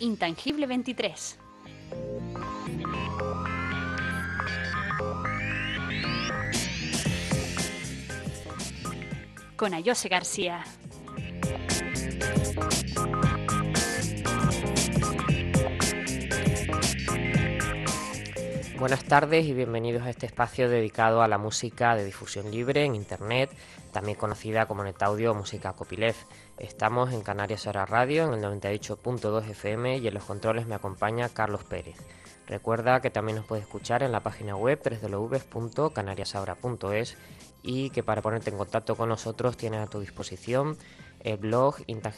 Intangible 23. Con Ayose García. Buenas tardes y bienvenidos a este espacio dedicado a la música de difusión libre en Internet, también conocida como NetAudio o música copyleft. Estamos en Canarias Ahora Radio, en el 98.2 FM, y en los controles me acompaña Carlos Pérez. Recuerda que también nos puedes escuchar en la página web www.canariasahora.es y que para ponerte en contacto con nosotros tienes a tu disposición el blog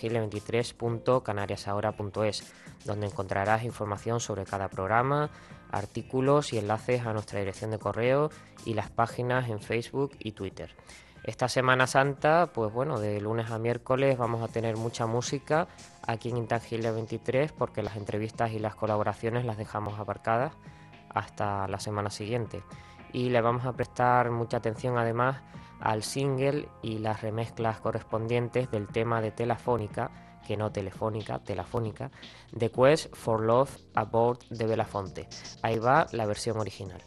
intangible23.canariasahora.es, donde encontrarás información sobre cada programa, artículos y enlaces a nuestra dirección de correo y las páginas en Facebook y Twitter. Esta Semana Santa, pues bueno, de lunes a miércoles vamos a tener mucha música aquí en Intangible 23, porque las entrevistas y las colaboraciones las dejamos aparcadas hasta la semana siguiente. Y le vamos a prestar mucha atención además al single y las remezclas correspondientes del tema de Telafónica, que no telefónica, Telafónica, The Quest for Love Aboard de Belafonte. Ahí va la versión original.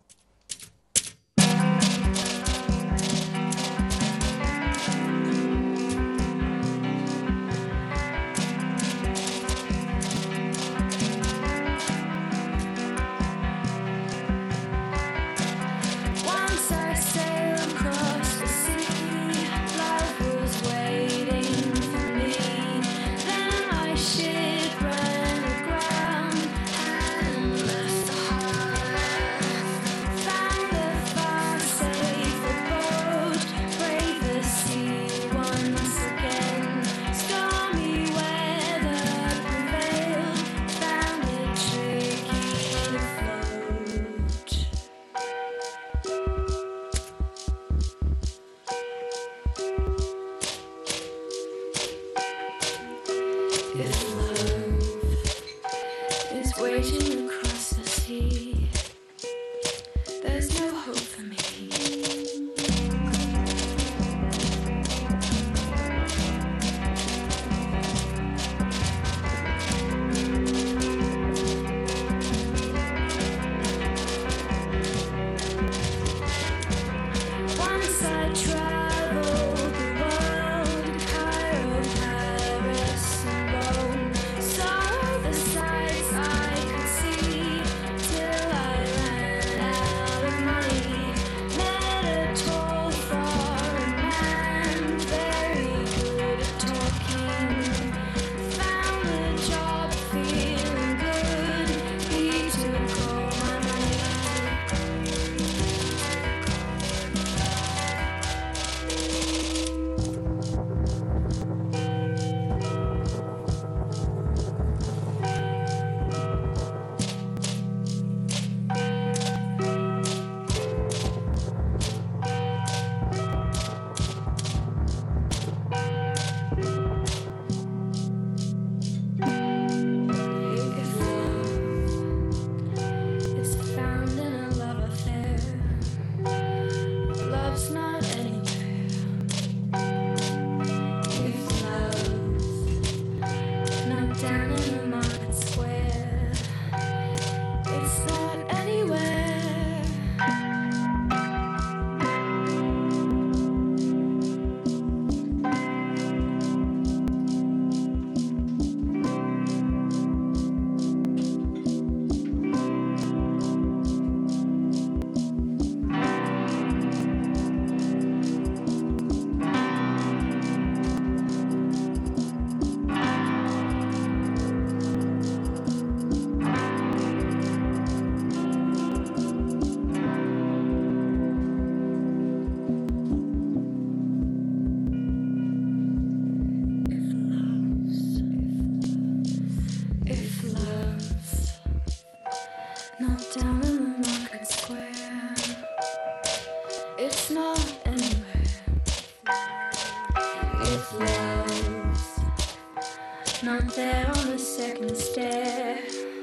Not there on the second stair.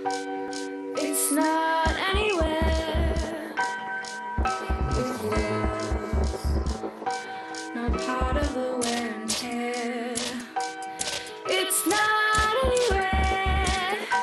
It's not anywhere. With love, not part of the wear and tear. It's not anywhere.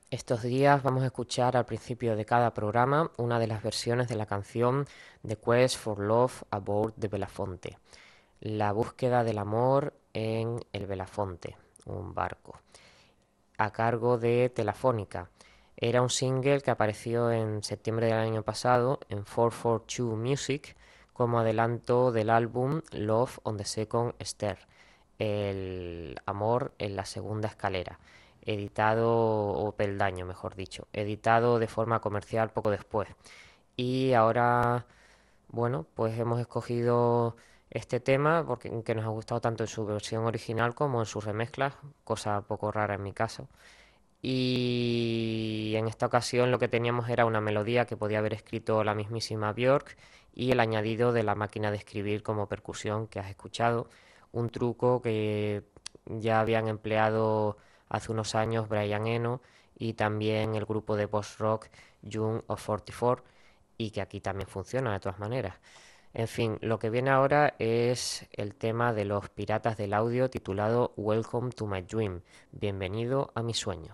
Estos días vamos a escuchar al principio de cada programa una de las versiones de la canción The Quest for Love aboard the Belafonte, la búsqueda del amor en el Belafonte, un barco, a cargo de Telefónica. Era un single que apareció en septiembre del año pasado en 442 Music como adelanto del álbum Love on the Second Stair, el amor en la segunda escalera, editado, o peldaño mejor dicho, editado de forma comercial poco después. Y ahora, bueno, pues hemos escogido este tema porque que nos ha gustado tanto en su versión original como en sus remezclas, cosa poco rara en mi caso. Y en esta ocasión lo que teníamos era una melodía que podía haber escrito la mismísima Björk y el añadido de la máquina de escribir como percusión que has escuchado, un truco que ya habían empleado hace unos años Brian Eno y también el grupo de post-rock June of 44 y que aquí también funciona de todas maneras. En fin, lo que viene ahora es el tema de los Piratas del Audio titulado Welcome to My Dream, bienvenido a mi sueño.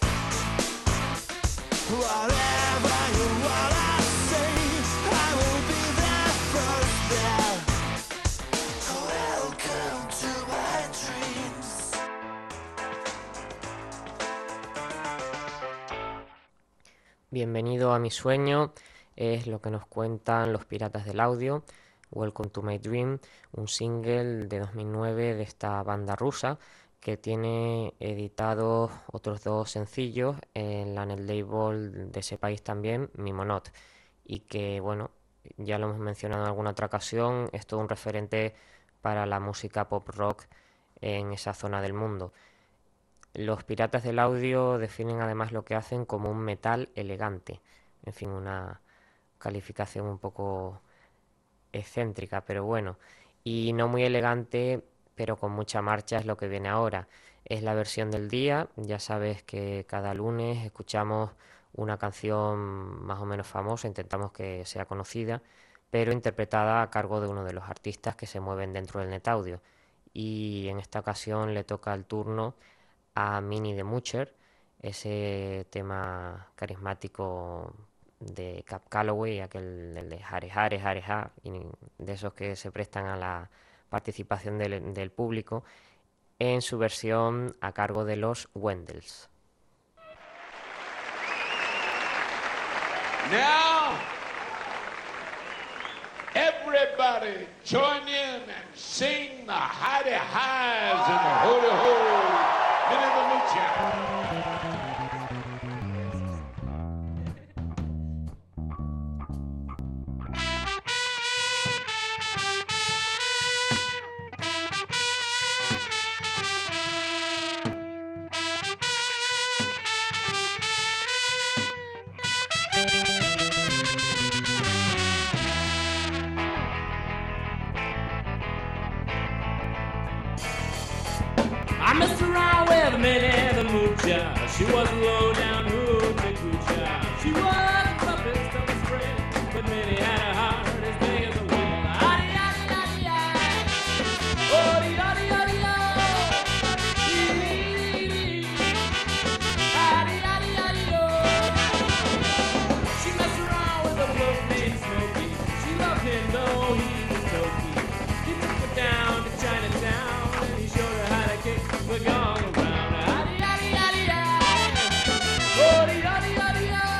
Whatever you wanna say, I will be Bienvenido a mi sueño es lo que nos cuentan los Piratas del Audio. Welcome to My Dream, un single de 2009 de esta banda rusa que tiene editados otros dos sencillos en el label de ese país también, Mimonot, y que bueno, ya lo hemos mencionado en alguna otra ocasión, es todo un referente para la música pop rock en esa zona del mundo. Los Piratas del Audio definen además lo que hacen como un metal elegante, en fin, una calificación un poco excéntrica, pero bueno, y no muy elegante, pero con mucha marcha es lo que viene ahora. Es la versión del día, ya sabes que cada lunes escuchamos una canción más o menos famosa, intentamos que sea conocida, pero interpretada a cargo de uno de los artistas que se mueven dentro del NetAudio. Y en esta ocasión le toca el turno a Minnie the Moocher, ese tema carismático de Cap Calloway, aquel el de Hare Hare Hare Ha, y de esos que se prestan a la participación del público, en su versión a cargo de los Wendels. Now, everybody join in and sing the Hare Highs and the Holy Holy. Minnie the Moocher. I messed around with Minnie the Moocher. She was a low-down hoochie coocher. She was the toughest of the spread, but Minnie had a heart as big as a wheel. Howdy-howdy-howdy-howdy. Oh-dee-dee-dee-dee-dee. Howdy-howdy-howdy-oh. She messed around with a bloke named Smokey. She loved him though he was tokey. He took her down to Chinatown and he showed her how to kick the gong around. Howdy-howdy-howdy-howdy. Oh-dee-dee-dee-dee-dee.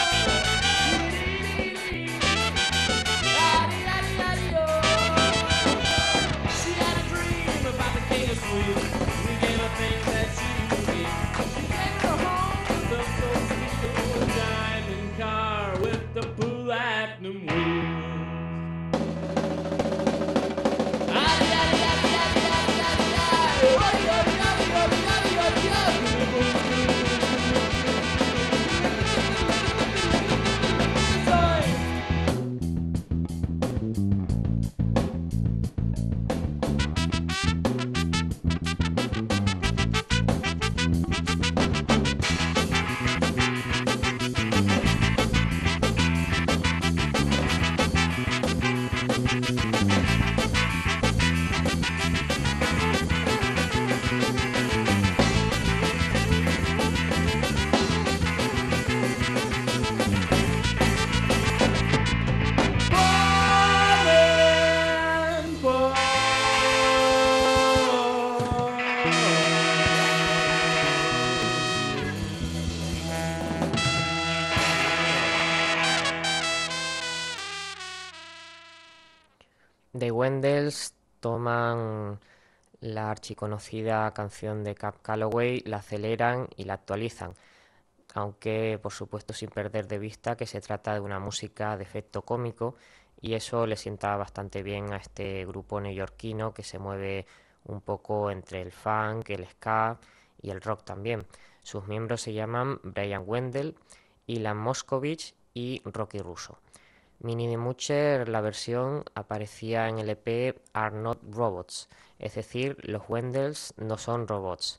She had a dream about the king of Sweden. We gave her things that she needed. She gave her a home with the folks feel, a diamond car with the platinum wheels. The Wendels toman la archiconocida canción de Cap Calloway, la aceleran y la actualizan, aunque por supuesto sin perder de vista que se trata de una música de efecto cómico, y eso le sienta bastante bien a este grupo neoyorquino que se mueve un poco entre el funk, el ska y el rock también. Sus miembros se llaman Brian Wendell, Ilan Moscovich y Rocky Russo. Minnie the Moocher, la versión, aparecía en el EP Are Not Robots, es decir, los Wendels no son robots.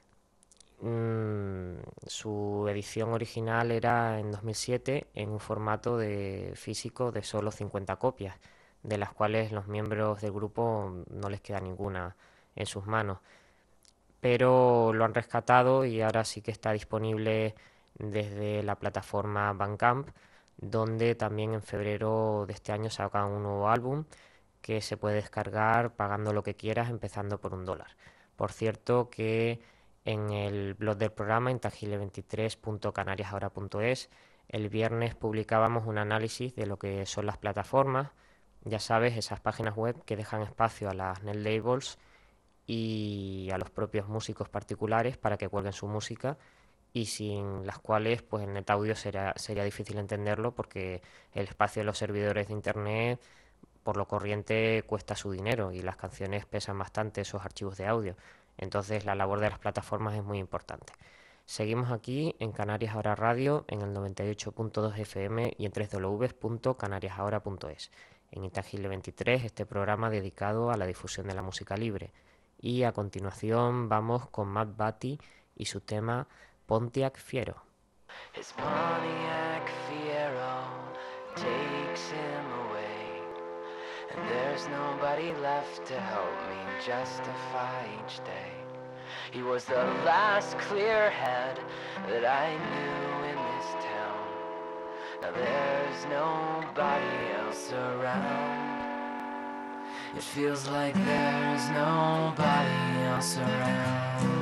Su edición original era en 2007 en un formato de físico de solo 50 copias, de las cuales los miembros del grupo no les queda ninguna en sus manos. Pero lo han rescatado y ahora sí que está disponible desde la plataforma Bandcamp, donde también en febrero de este año sacan un nuevo álbum que se puede descargar pagando lo que quieras, empezando por $1. Por cierto que en el blog del programa, intangible23.canariasahora.es, El viernes publicábamos un análisis de lo que son las plataformas, ya sabes, esas páginas web que dejan espacio a las net labels y a los propios músicos particulares para que cuelguen su música, y sin las cuales pues el NetAudio sería difícil entenderlo, porque el espacio de los servidores de internet por lo corriente cuesta su dinero y las canciones pesan bastante, esos archivos de audio. Entonces la labor de las plataformas es muy importante. Seguimos aquí en Canarias Ahora Radio en el 98.2 FM y en www.canariasahora.es. En Intangible 23, este programa dedicado a la difusión de la música libre. Y a continuación vamos con Matt Batty y su tema Pontiac Fiero. His Pontiac Fiero takes him away, and there's nobody left to help me justify each day. He was the last clear head that I knew in this town. Now there's nobody else around. It feels like there's nobody else around.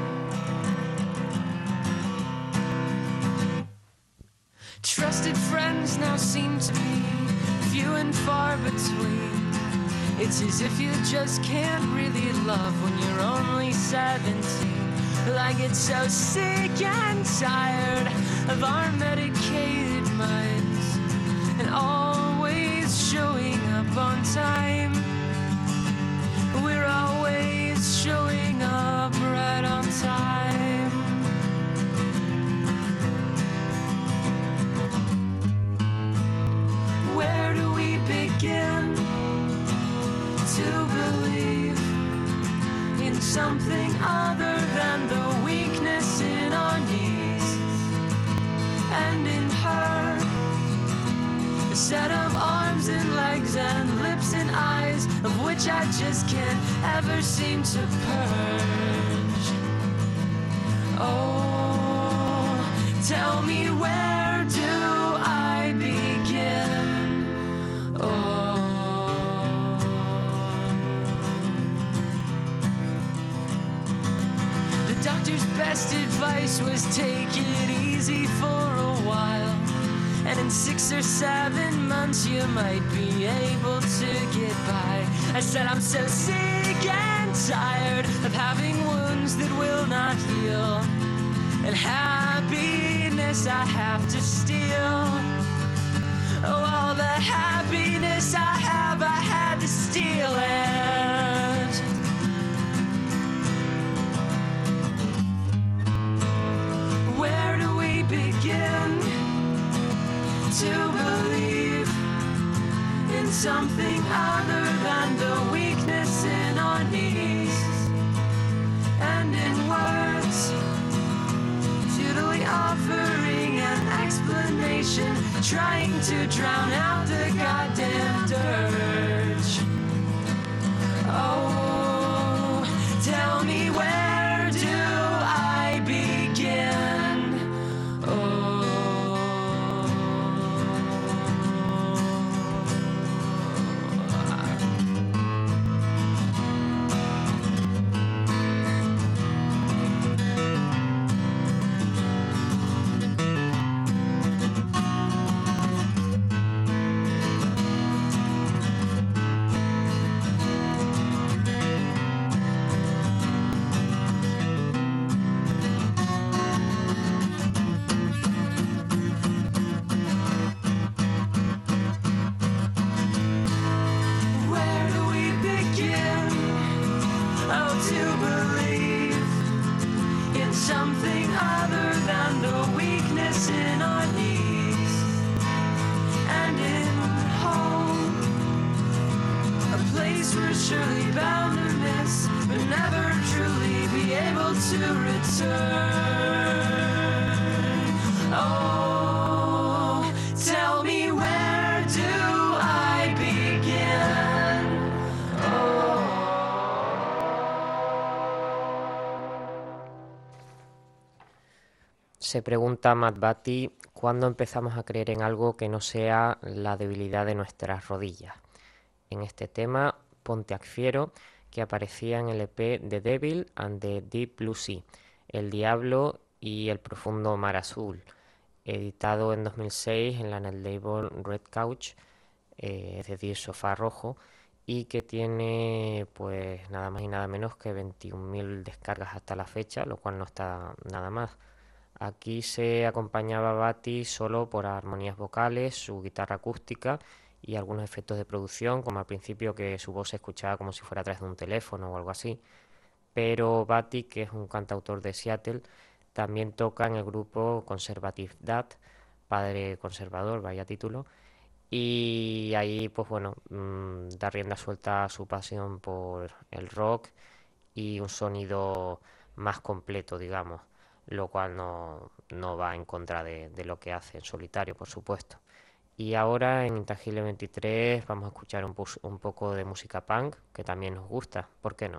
Trusted friends now seem to be few and far between. It's as if you just can't really love when you're only 17. Well, I get so sick and tired of our medicated minds and always showing up on time. We're always showing up right on time. Where do we begin to believe in something other than the weakness in our knees and in her? A set of arms and legs and lips and eyes of which I just can't ever seem to purge. Oh, tell me, where do I begin? Oh, the doctor's best advice was take it easy for a while, and in 6 or 7 months you might be able to get by. I said I'm so sick and tired of having wounds that will not heal, and happiness I have to steal. Oh, all the happiness I have, I had to steal it. Where do we begin to believe in something other than the weakness in our knees and in words, futilely offering an explanation, trying to drown out the goddamn dirge. Oh, tell me, where do I begin? Oh. Where do we begin? Oh, to believe in something other than the weakness in our knees and in home, a place we're surely bound to miss, but never truly be able to return. Oh, tell me, where do I begin? Oh. Se pregunta Matt Batty, ¿cuándo empezamos a creer en algo que no sea la debilidad de nuestras rodillas? En este tema, Pontiac Fiero, que aparecía en el EP The Devil and the Deep Blue Sea, El Diablo y el Profundo Mar Azul. editado en 2006 en la netlabel Red Couch, es decir, Sofá Rojo, y que tiene pues nada más y nada menos que 21.000 descargas hasta la fecha, lo cual no está nada más. Aquí se acompañaba a Batty solo por armonías vocales, su guitarra acústica y algunos efectos de producción, como al principio que su voz se escuchaba como si fuera a través de un teléfono o algo así. Pero Batty, que es un cantautor de Seattle, también toca en el grupo Conservative Dad, padre conservador, vaya título, y ahí pues bueno, da rienda suelta a su pasión por el rock y un sonido más completo, digamos, lo cual no va en contra de lo que hace en solitario, por supuesto. Y ahora en Intangible 23 vamos a escuchar un poco de música punk, que también nos gusta, ¿por qué no?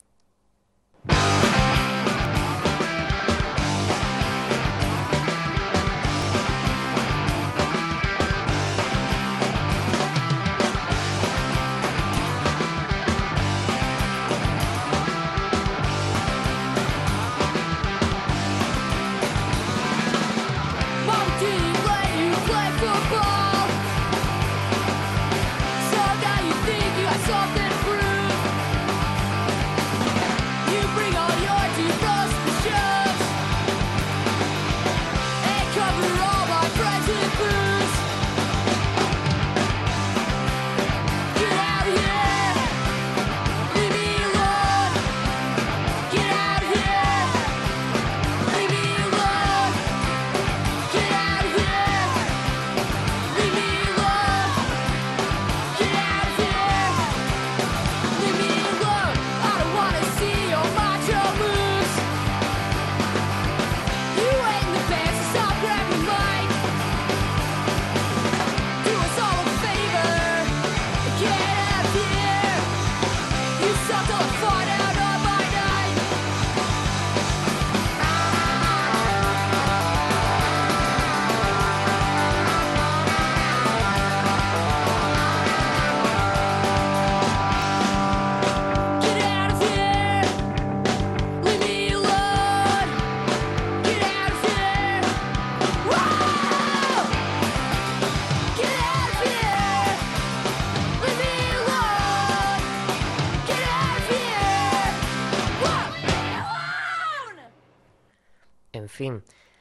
En fin,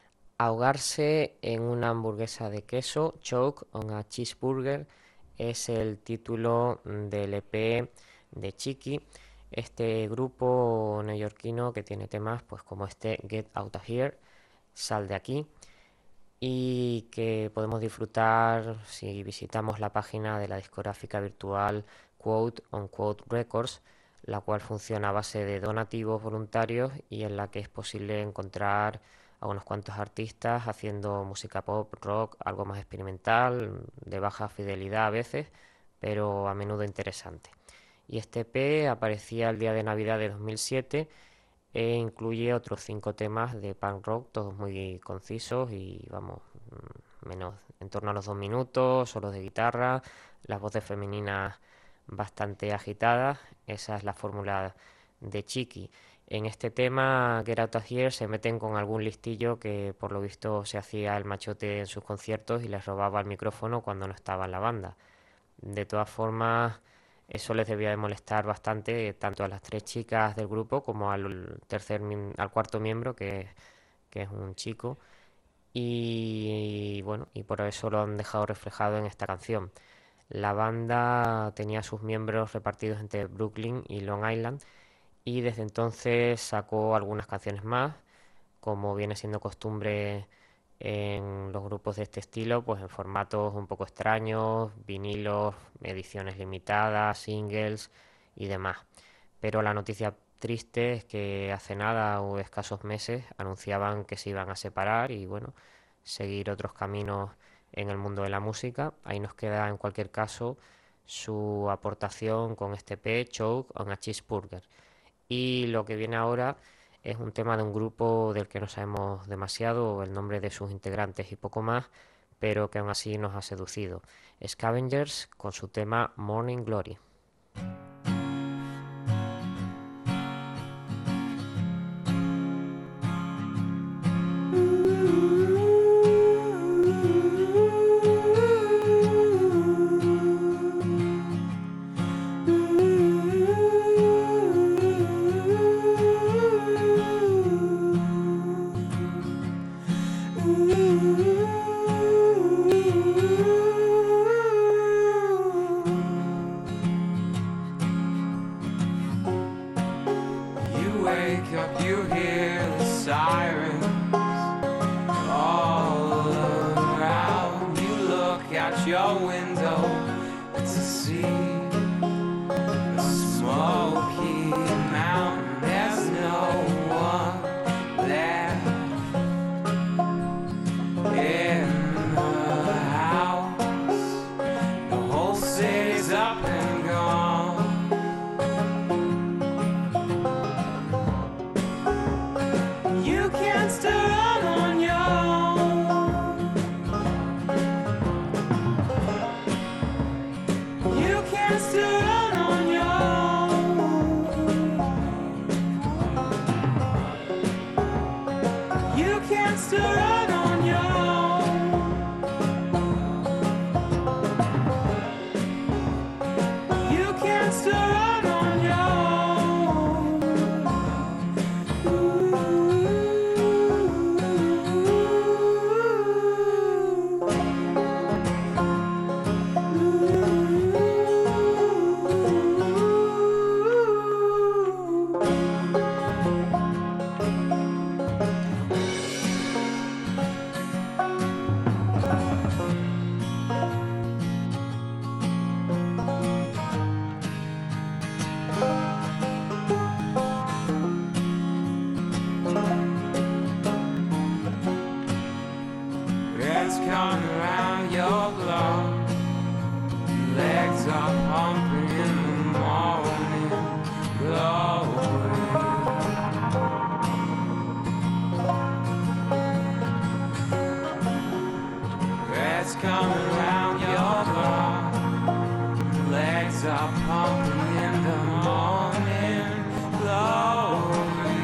ahogarse en una hamburguesa de queso, Choke on a Cheeseburger, es el título del EP de Chiqui, este grupo neoyorquino que tiene temas pues como este Get Out of Here, Sal de aquí, y que podemos disfrutar si visitamos la página de la discográfica virtual Quote on Quote Records, la cual funciona a base de donativos voluntarios y en la que es posible encontrar a unos cuantos artistas haciendo música pop, rock, algo más experimental, de baja fidelidad a veces, pero a menudo interesante. Y este EP aparecía el día de Navidad de 2007 e incluye otros 5 temas de punk rock, todos muy concisos y vamos, menos en torno a los 2 minutos, solos de guitarra, las voces femeninas bastante agitadas. Esa es la fórmula de Chiqui. En este tema, Get Out of Here, se meten con algún listillo que por lo visto se hacía el machote en sus conciertos y les robaba el micrófono cuando no estaba en la banda. De todas formas, eso les debía de molestar bastante tanto a las 3 chicas del grupo como al cuarto miembro, que es un chico, y bueno, y por eso lo han dejado reflejado en esta canción. La banda tenía sus miembros repartidos entre Brooklyn y Long Island y desde entonces sacó algunas canciones más, como viene siendo costumbre en los grupos de este estilo, pues en formatos un poco extraños, vinilos, ediciones limitadas, singles y demás. Pero la noticia triste es que hace nada o escasos meses anunciaban que se iban a separar y bueno, seguir otros caminos en el mundo de la música. Ahí nos queda en cualquier caso su aportación con este EP, Choke on a Cheeseburger. Y lo que viene ahora es un tema de un grupo del que no sabemos demasiado, el nombre de sus integrantes y poco más, pero que aún así nos ha seducido. Scavengers con su tema Morning Glory. up, you hear the sirens all around. You look out your window to see a smoky mountain. There's no one there in the house. The whole city's up and gone. You can't still run on your own. You can't still run on your own. You can't still run on your own. You can't still run on your Red's coming around your block. Legs are pumping in the morning glory. Red's coming around your block. Legs are pumping in the morning glory.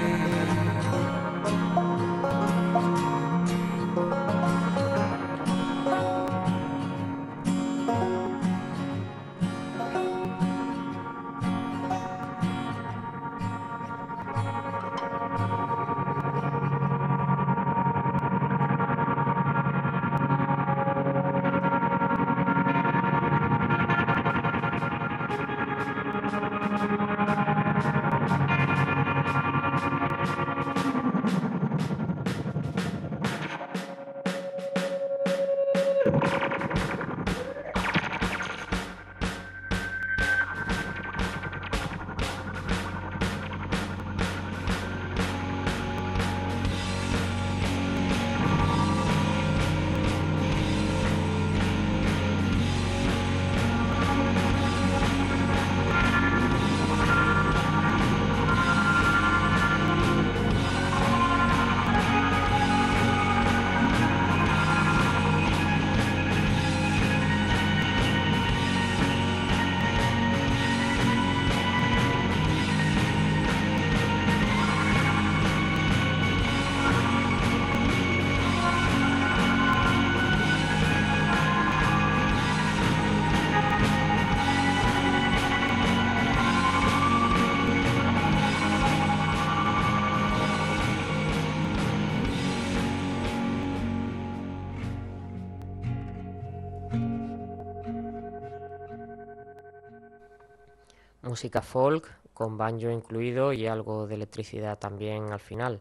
Música folk, con banjo incluido y algo de electricidad también al final.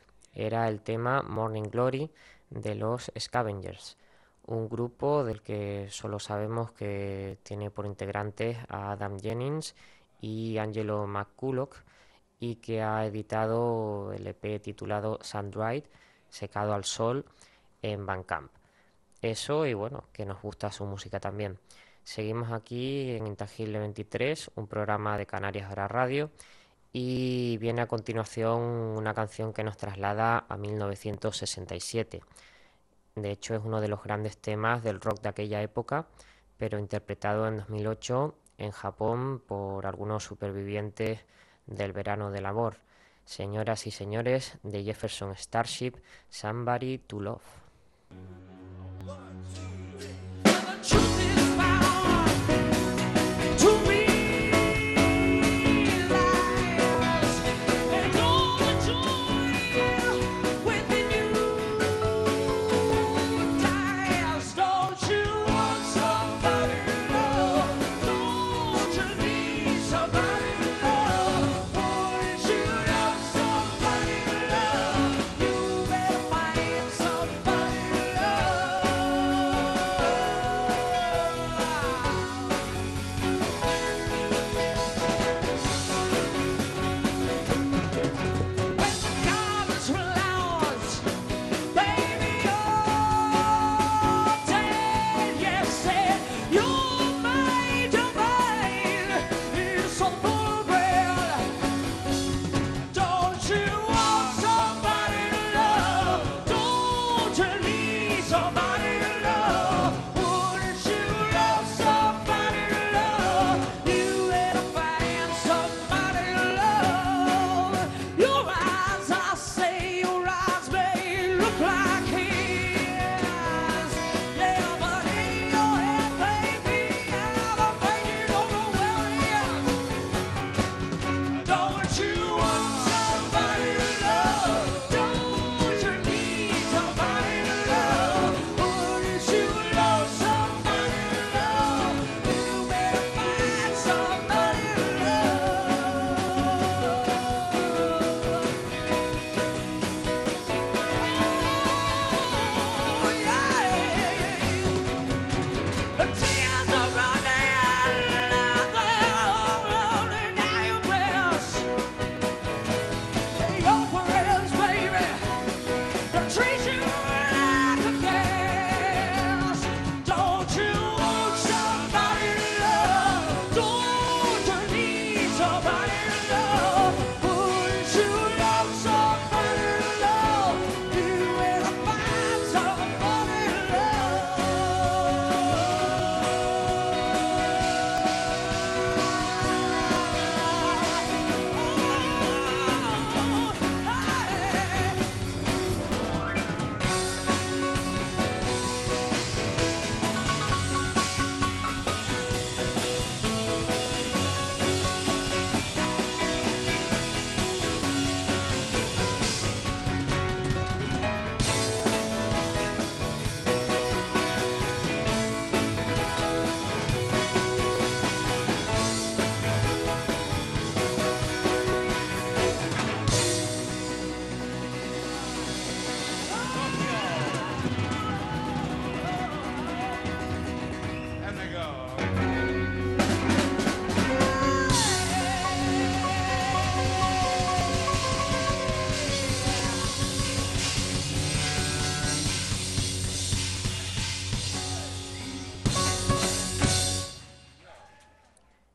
Era el tema Morning Glory de los Scavengers, un grupo del que solo sabemos que tiene por integrantes a Adam Jennings y Angelo McCulloch y que ha editado el EP titulado Sun-Dried, secado al sol, en Bandcamp. Eso y bueno, que nos gusta su música también. Seguimos aquí en Intangible 23, un programa de Canarias Ahora Radio, y viene a continuación una canción que nos traslada a 1967. De hecho, es uno de los grandes temas del rock de aquella época, pero interpretado en 2008 en Japón por algunos supervivientes del verano del amor. Señoras y señores, de Jefferson Starship, Somebody to Love. Somebody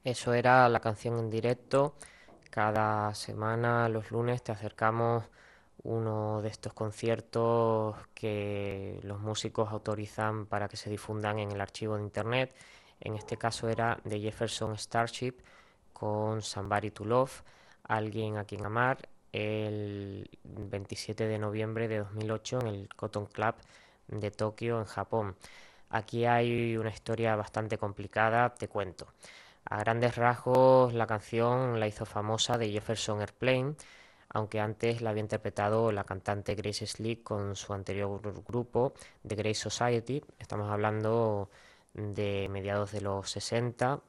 Eso era la canción en directo. Cada semana, los lunes, te acercamos uno de estos conciertos que los músicos autorizan para que se difundan en el archivo de internet. En este caso era de Jefferson Starship con Somebody to Love, Alguien a quien amar, el 27 de noviembre de 2008 en el Cotton Club de Tokio, en Japón. Aquí hay una historia bastante complicada, te cuento. A grandes rasgos, la canción la hizo famosa de Jefferson Airplane, aunque antes la había interpretado la cantante Grace Slick con su anterior grupo, The Grace Society. Estamos hablando de mediados de los 60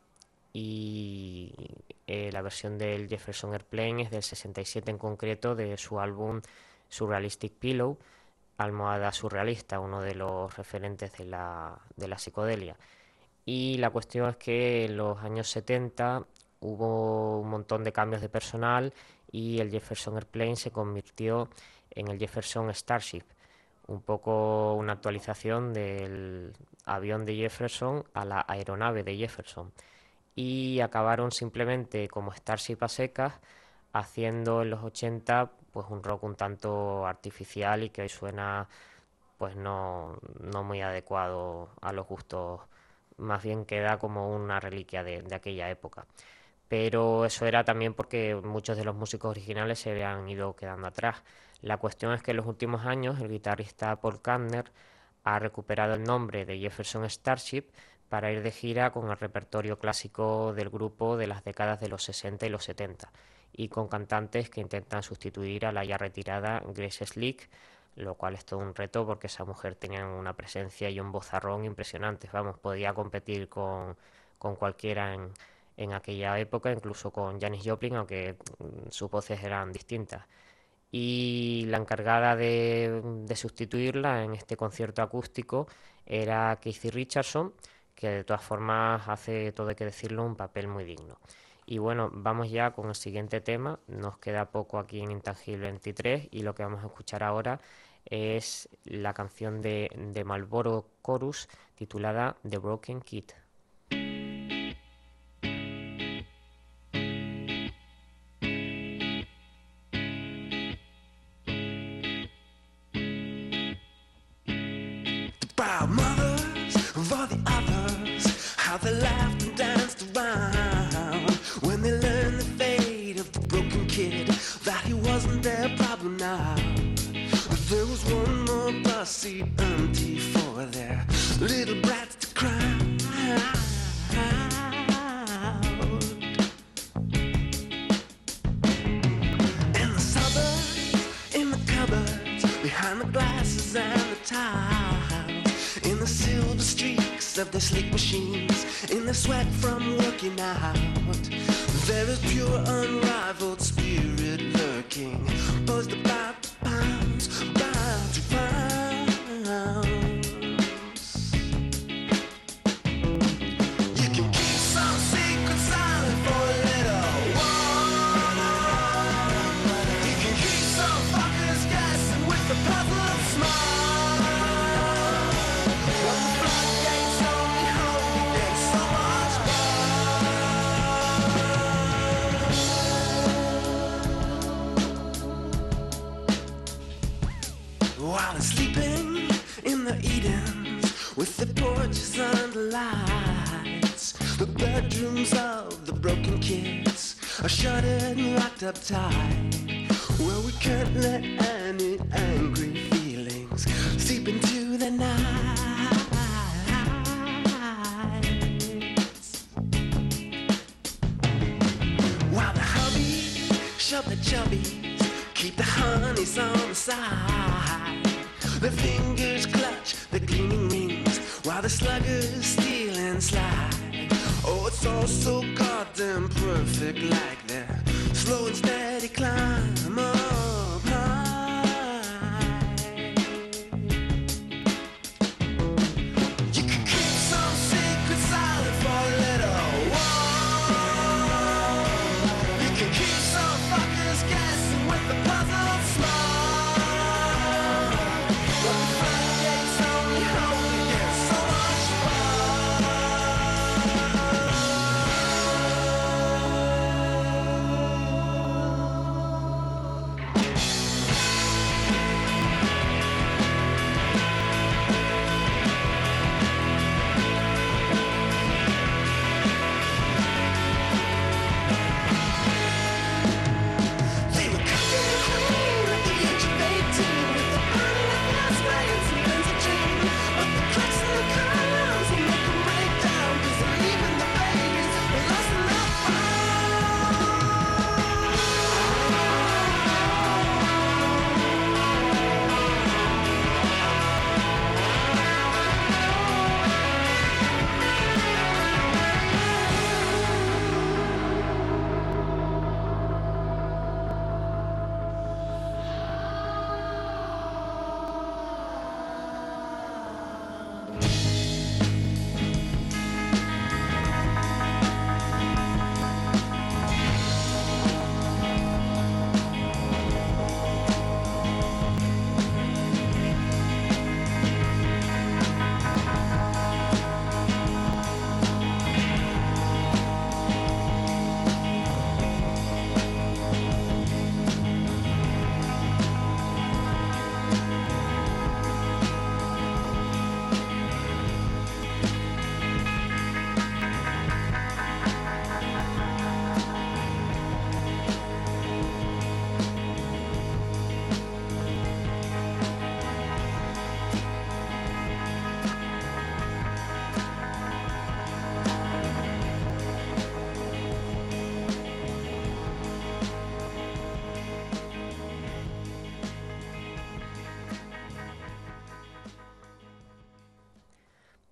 y la versión del Jefferson Airplane es del 67 en concreto, de su álbum Surrealistic Pillow, almohada surrealista, uno de los referentes de la psicodelia. Y la cuestión es que en los años 70 hubo un montón de cambios de personal y el Jefferson Airplane se convirtió en el Jefferson Starship, un poco una actualización del avión de Jefferson a la aeronave de Jefferson. Y acabaron simplemente como Starship a secas, haciendo en los 80 pues un rock un tanto artificial y que hoy suena pues no muy adecuado a los gustos, más bien queda como una reliquia de aquella época. Pero eso era también porque muchos de los músicos originales se habían ido quedando atrás. La cuestión es que en los últimos años el guitarrista Paul Kantner ha recuperado el nombre de Jefferson Starship para ir de gira con el repertorio clásico del grupo de las décadas de los 60 y los 70, y con cantantes que intentan sustituir a la ya retirada Grace Slick, lo cual es todo un reto porque esa mujer tenía una presencia y un vozarrón impresionantes. Vamos, podía competir con cualquiera en aquella época, incluso con Janis Joplin, aunque sus voces eran distintas. Y la encargada de sustituirla en este concierto acústico era Keith Richardson, que de todas formas hace, todo hay que decirlo, un papel muy digno. Y bueno, vamos ya con el siguiente tema. Nos queda poco aquí en Intangible 23 y lo que vamos a escuchar ahora es la canción de Marlboro Chorus titulada The Broken Kid. Proud mothers of all the others, how they laughed and danced around when they learned the fate of the broken kid, that he wasn't their problem now. But there was one more bus seat empty for their little brats to cry. In the suburbs, in the cupboards, behind the glasses and the tiles, in the silver streaks of the sleek machines, in the sweat from working out, there is pure unrivaled spirit lurking, buzzed about the pounds, about to pounds. You can keep some secret silent for a little while. You can keep some fuckers guessing with the puzzle smile. When the floodgates only hold, you get so much while they're sleeping in the Edens with the porches under lights, the bedrooms of the broken kids are shuttered and locked up tight, where we can't let any angry feelings seep into the night. While the hubbies shove the chubbies, keep the honeys on the side, their fingers clutch the gleaming rings while the sluggers steal and slide. Oh, it's all so goddamn perfect, like their slow and steady climb up high. You can keep some secret silent for a little while. You can keep some fuckers guessing with the puzzle smile. But the floodgates only hold you get so much fun.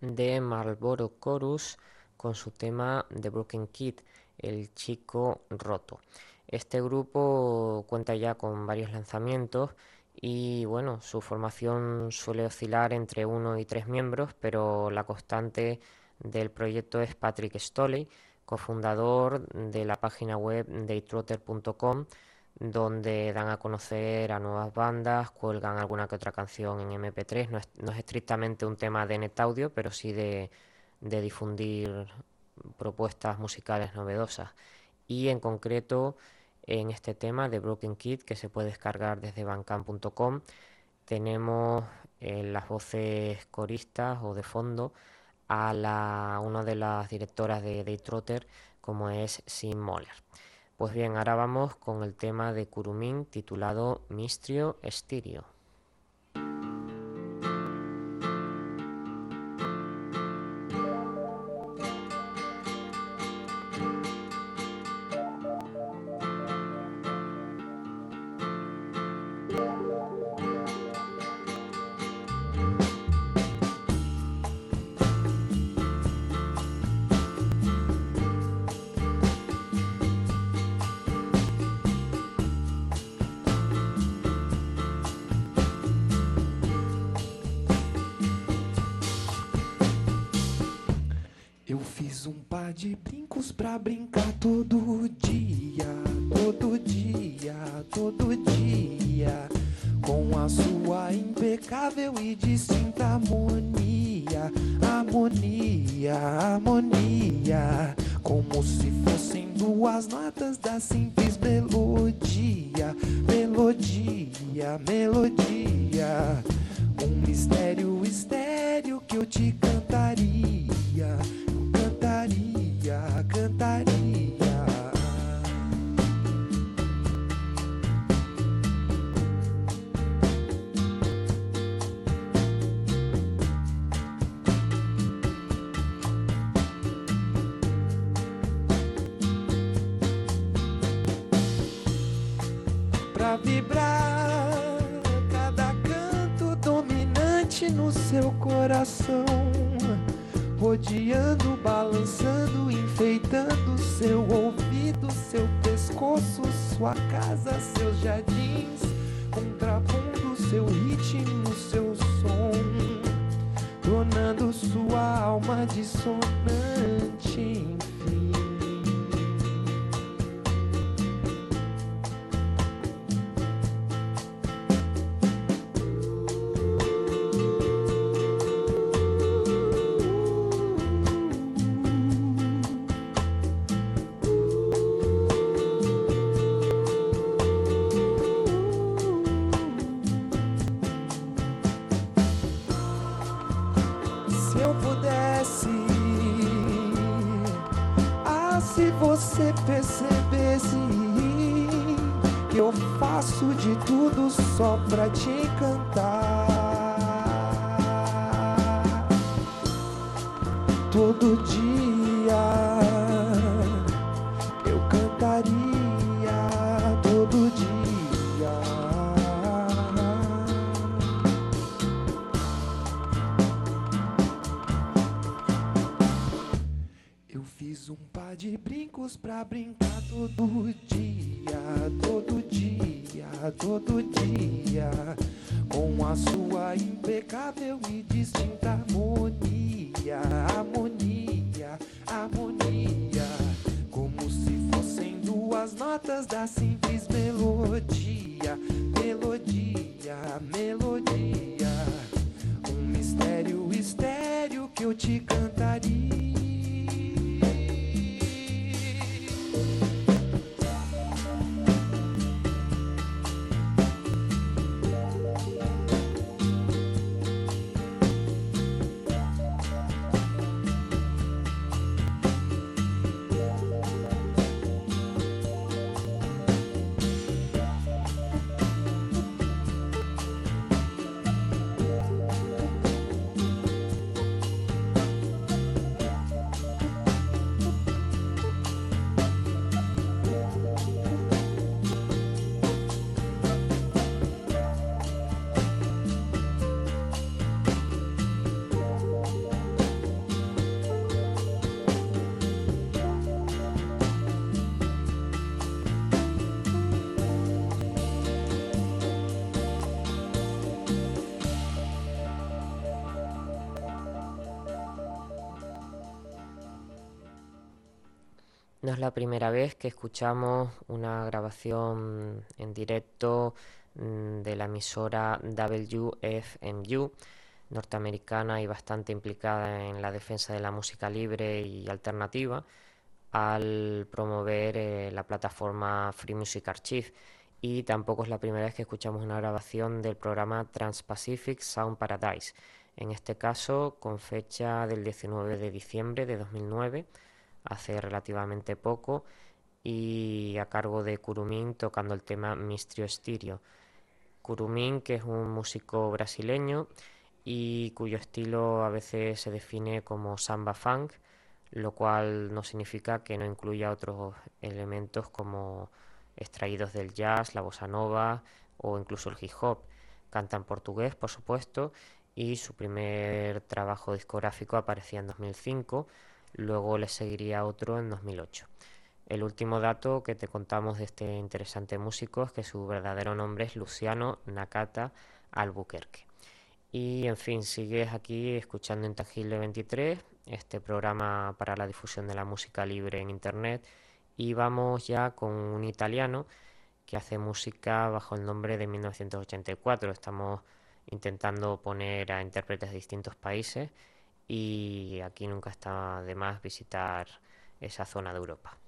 de Marlboro Chorus con su tema The Broken Kid, el chico roto. Este grupo cuenta ya con varios lanzamientos y bueno, su formación suele oscilar entre 1 y 3 miembros, pero la constante del proyecto es Patrick Stolley, cofundador de la página web daytrotter.com, donde dan a conocer a nuevas bandas, cuelgan alguna que otra canción en MP3. No es estrictamente un tema de NetAudio, pero sí de difundir propuestas musicales novedosas. Y en concreto, en este tema de Broken Kid, que se puede descargar desde bandcamp.com, tenemos las voces coristas o de fondo a una de las directoras de Daytrotter, como es Sim Moller. Pues bien, ahora vamos con el tema de Kurumin titulado Mistrio Stereo. Eu fiz um par de brincos pra brincar todo dia, todo dia, todo dia, com a sua impecável e distinta harmonia, harmonia, harmonia, como se fossem duas notas da simples melodia, melodia, melodia, um mistério estéreo que eu te cantaria, cantaria. Pra vibrar cada canto dominante no seu coração, rodeando, balançando, enfeitando seu ouvido, seu pescoço, sua casa, seus jardins, contrapondo seu ritmo, seu som, tornando sua alma dissonante, enfim. Se eu pudesse, se você percebesse que eu faço de tudo só pra te encantar, todo dia eu cantaria, todo dia. Eu fiz um par de brincos pra brincar todo dia, todo dia, todo dia, com a sua impecável e distinta harmonia, harmonia, harmonia, como se fossem duas notas da simples melodia, melodia, melodia, um mistério estéreo que eu te cantaria. No es la primera vez que escuchamos una grabación en directo de la emisora WFMU, norteamericana y bastante implicada en la defensa de la música libre y alternativa, al promover la plataforma Free Music Archive. Y tampoco es la primera vez que escuchamos una grabación del programa Trans-Pacific Sound Paradise, en este caso con fecha del 19 de diciembre de 2009, hace relativamente poco, y a cargo de Curumim tocando el tema Mistrio Stereo. Curumim, que es un músico brasileño y cuyo estilo a veces se define como samba funk, lo cual no significa que no incluya otros elementos como extraídos del jazz, la bossa nova o incluso el hip hop. Canta en portugués, por supuesto, y su primer trabajo discográfico aparecía en 2005, luego le seguiría otro en 2008. El último dato que te contamos de este interesante músico es que su verdadero nombre es Luciano Nakata Albuquerque. Y en fin, sigues aquí escuchando Intangible 23, este programa para la difusión de la música libre en internet, y vamos ya con un italiano que hace música bajo el nombre de 1984. Estamos intentando poner a intérpretes de distintos países y aquí nunca está de más visitar esa zona de Europa.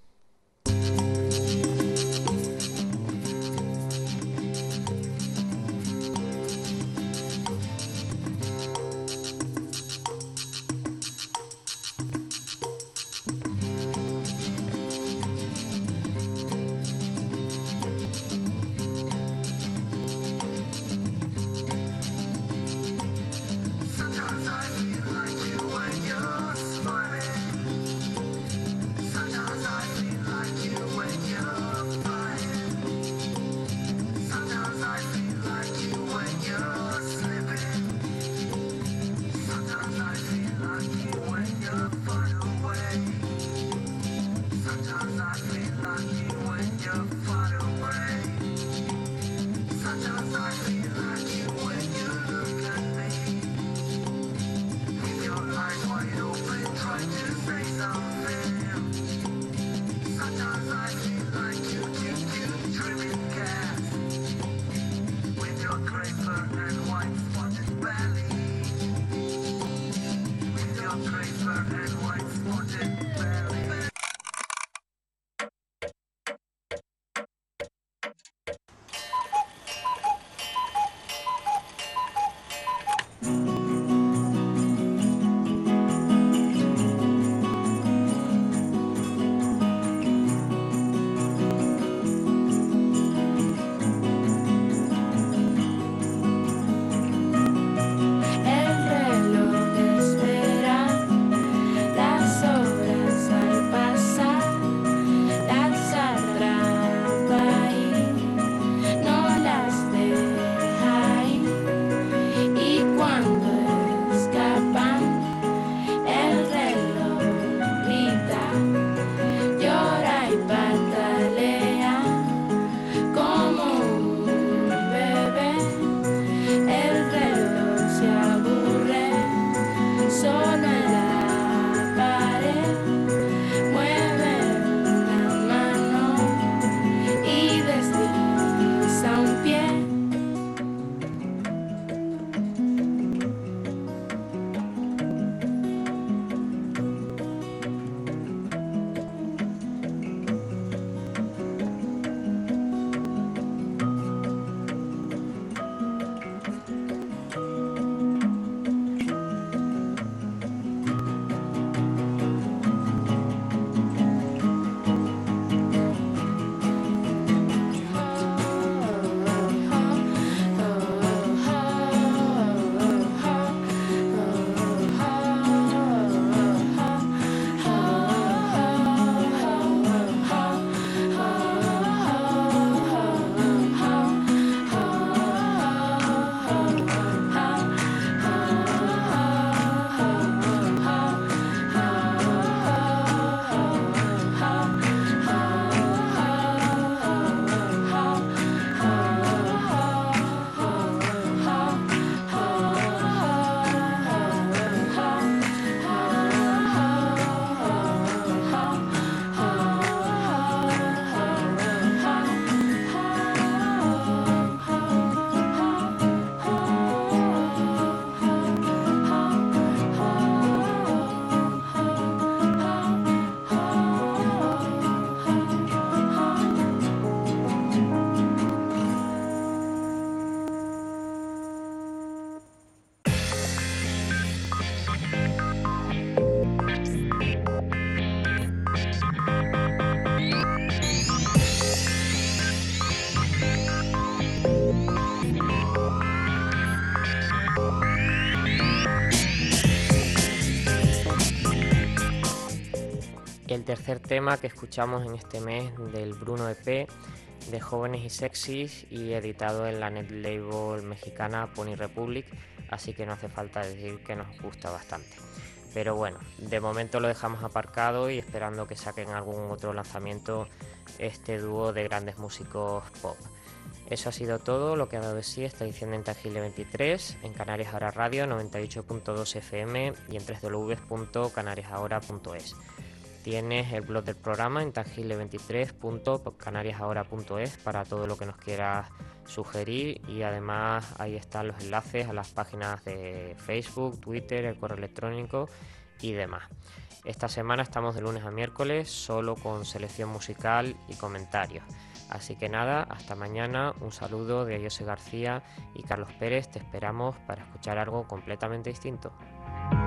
tercer tema que escuchamos en este mes del Bruno EP, de Jóvenes y Sexys, y editado en la net label mexicana Pony Republic, así que no hace falta decir que nos gusta bastante. Pero bueno, de momento lo dejamos aparcado y esperando que saquen algún otro lanzamiento este dúo de grandes músicos pop. Eso ha sido todo lo que ha dado de sí esta edición de Intangible 23 en Canarias Ahora Radio 98.2 FM y en www.canariasahora.es. Tienes el blog del programa intangible23.canariasahora.es para todo lo que nos quieras sugerir, y además ahí están los enlaces a las páginas de Facebook, Twitter, el correo electrónico y demás. Esta semana estamos de lunes a miércoles solo con selección musical y comentarios. Así que nada, hasta mañana. Un saludo de José García y Carlos Pérez. Te esperamos para escuchar algo completamente distinto.